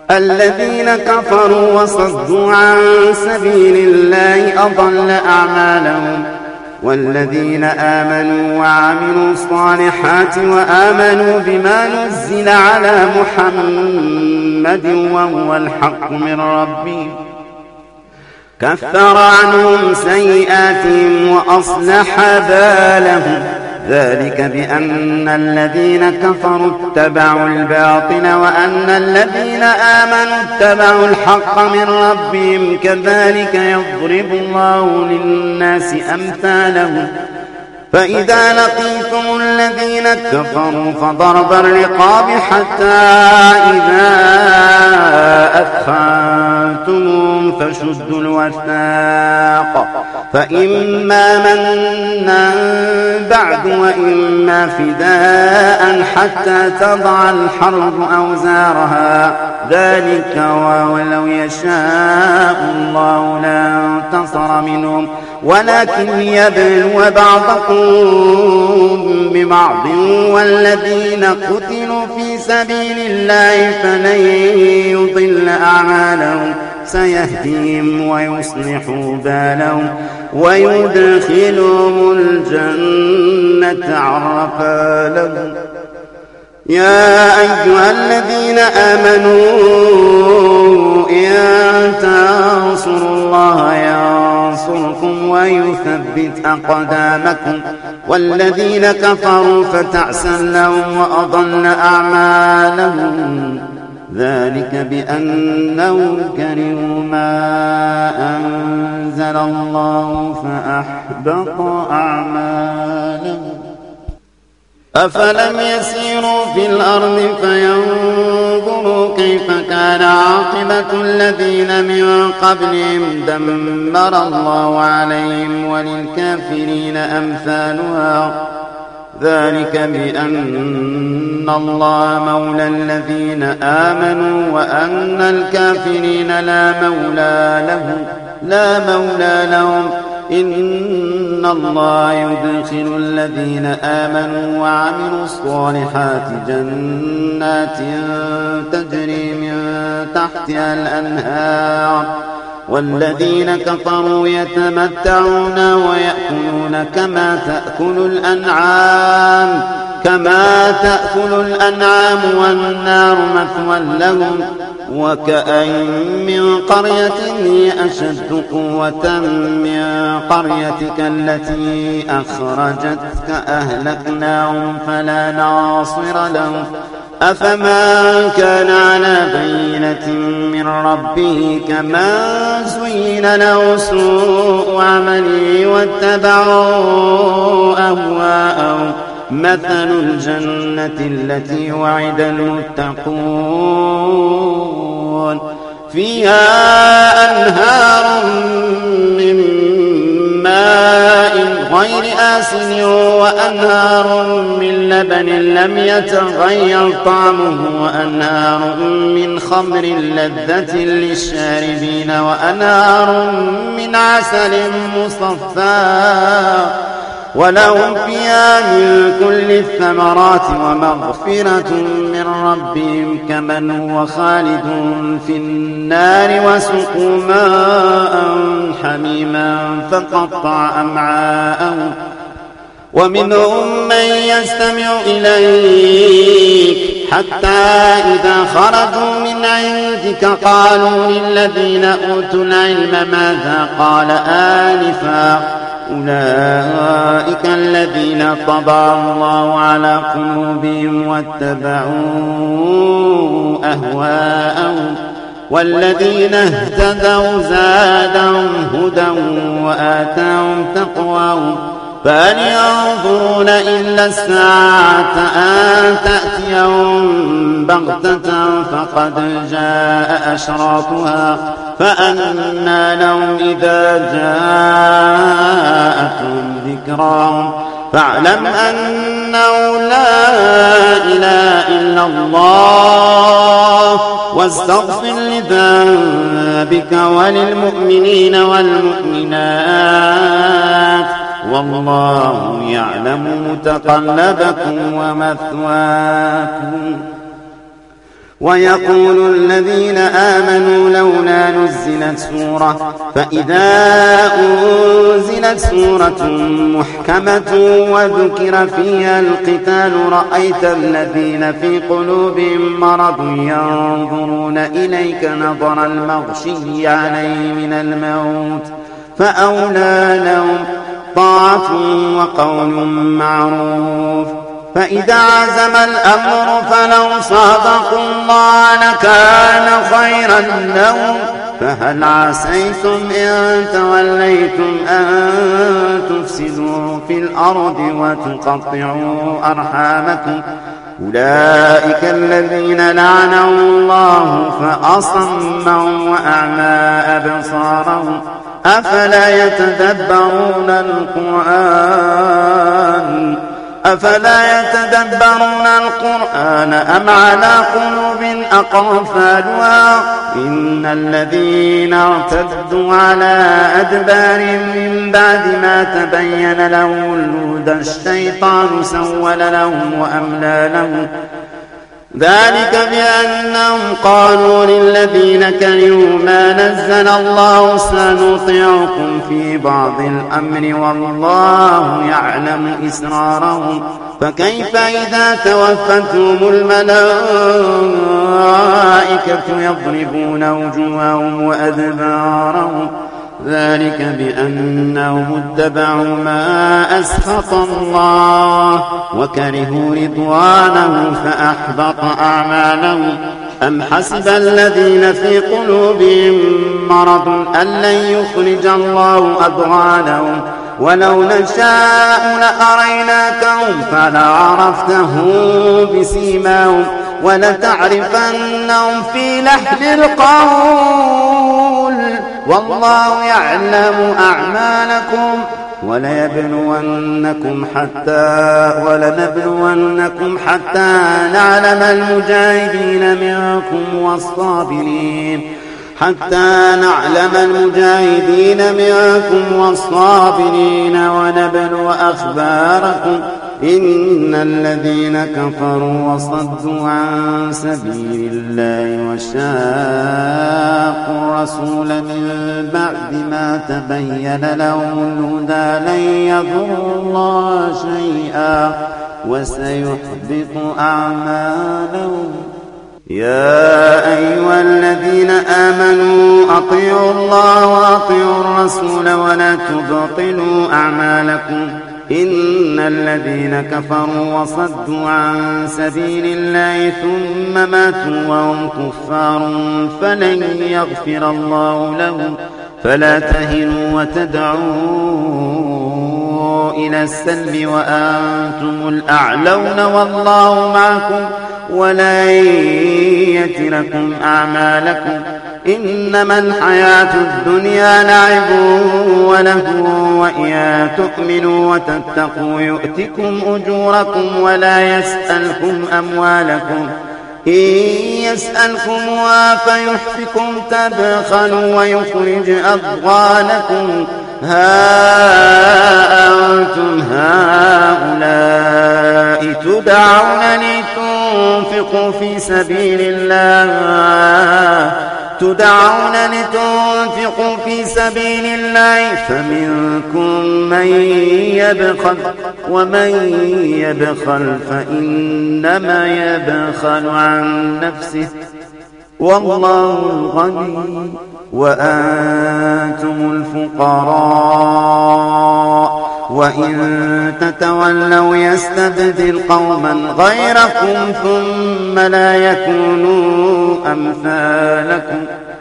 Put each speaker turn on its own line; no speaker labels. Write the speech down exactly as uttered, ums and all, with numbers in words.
الذين كفروا وصدوا عن سبيل الله أضل أعمالهم والذين آمنوا وعملوا الصالحات وآمنوا بما نزل على محمد وهو الحق من ربهم كفر عنهم سيئاتهم وأصلح بالهم ذلك بأن الذين كفروا اتبعوا الباطل وأن الذين آمنوا اتبعوا الحق من ربهم كذلك يضرب الله للناس أمثالهم فإذا لقيتم الذين كفروا فضرب الرقاب حتى إذا أثخنتموهم فشدوا الوثاق فإما منا بعد وإما فداء حتى تضع الحرب أوزارها ذلك ولو يشاء الله لانتصر منهم ولكن يبلو بعضكم ببعض والذين قتلوا في سبيل الله فلن يضل أعمالهم سيهديهم ويصلح بالهم ويدخلهم الجنة عرفا لهم يا أيها الذين آمنوا إن تنصروا الله ينصركم ويثبت أقدامكم والذين كفروا فتعسا لهم وأضل أعمالهم ذلك بأنهم كرهوا ما أنزل الله فأحبط أعمالهم أفلم يسيروا في الأرض فينظروا كيف كان عاقبة الذين من قبلهم دمر الله عليهم وللكافرين أمثالها ذلك بأن الله مولى الذين آمنوا وأن الكافرين لا مولى لهم لا مولى لهم إن الله يدخل الذين آمنوا وعملوا الصالحات جنات تجري من تحتها الأنهار والذين كفروا يتمتعون ويأكلون كما تأكل الأنعام كما تأكل الأنعام والنار مثوى لهم وكأين من قرية هي أشد قوة من قريتك التي أخرجتك أهلكناهم فلا ناصر لهم أفمن كان على بينة من ربه كمن زين له سوء عمله واتبعوا أهواءهم مثل الجنة التي وعد المتقون فيها أنهار من ماء غير آسن وأنهار من لبن لم يتغير طعمه وأنهار من خمر لذة للشاربين وأنهار من عسل مصفى ولهم فيها من كل الثمرات ومغفرة من ربهم كمن هو خالد في النار وسقوا ماء حميما فقطع أمعاءهم ومنهم من يستمع إليك حتى إذا خرجوا من عندك قالوا للذين أوتوا العلم ماذا قال آنفا أولئك الذين طبع الله على قلوبهم واتبعوا أهواءهم والذين اهتدوا زادهم هدى وآتاهم تقواهم فهل ينظرون إلا الساعة أن تأتيهم بغتة فقد جاء أشراطها فأنى لهم إذا جاءتهم ذكراهم فاعلم أنه لا إله إلا الله واستغفر لذنبك وللمؤمنين والمؤمنات والله يعلم متقلبكم ومثواكم ويقول الذين آمنوا لولا نزلت سورة فإذا أنزلت سورة محكمة وذكر فيها القتال رأيت الذين في قلوبهم مرض ينظرون إليك نظر المغشي عليه من الموت فأولى لهم طاعة وقول معروف. فإذا عزم الأمر فلو صادقوا الله لكان خيرا لهم فهل عسيتم إن توليتم أن تفسدوا في الأرض وتقطعوا أرحامكم أولئك الذين لعنهم الله فأصمهم وأعمى أبصارهم أفلا يتدبرون القرآن أفلا يتدبرون القرآن أم على قلوب أقفالها إن الذين ارتدوا على أدبارهم من بعد ما تبين لهم الهدى الشيطان سول لهم وأملى لهم ذلك بأنهم قالوا للذين كرهوا ما نزل الله سنطيعكم في بعض الأمر والله يعلم إسرارهم فكيف إذا توفتهم الملائكة يضربون وجوههم وأدبارهم ذلك بأنهم اتبعوا ما أسخط الله وكرهوا رضوانه فأحبط أعمالهم أم حسب الذين في قلوبهم مرض أن لن يخرج الله أضغانهم ولو نشاء لأريناكهم فلعرفتهم بسيماهم ولتعرفنهم في لحن القول والله يعلم أعمالكم وليبلونكم حتى ولنبلونكم حتى نعلم المجاهدين منكم والصابرين حتى نعلم المجاهدين منكم والصابرين ونبلو أخباركم إن الذين كفروا وصدوا عن سبيل الله وشاقوا الرسول من بعد ما تبين لهم الهدى لن يضروا الله شيئا وسيحبط أعمالهم يا أيها الذين آمنوا أطيعوا الله وأطيعوا الرسول ولا تبطلوا أعمالكم إن الذين كفروا وصدوا عن سبيل الله ثم ماتوا وهم كفار فلن يغفر الله لهم فلا تهنوا وتدعوا إلى السلم وأنتم الأعلون والله معكم ولن يتركم أعمالكم إنما الحياة الدنيا لعب ولهو وإن تؤمنوا وتتقوا يؤتكم أجوركم ولا يسألكم أموالكم إن يسألكمها فيحفكم تبخلوا ويخرج أضغانكم ها أنتم هؤلاء تدعون لتنفقوا في سبيل الله تدعون لتنفقوا في سبيل الله فمنكم من يبخل ومن يبخل فإنما يبخل عن نفسه والله الغني وأنتم الفقراء وإن تتولوا يستبدل قوما غيركم ثم لا يكونوا أمثالكم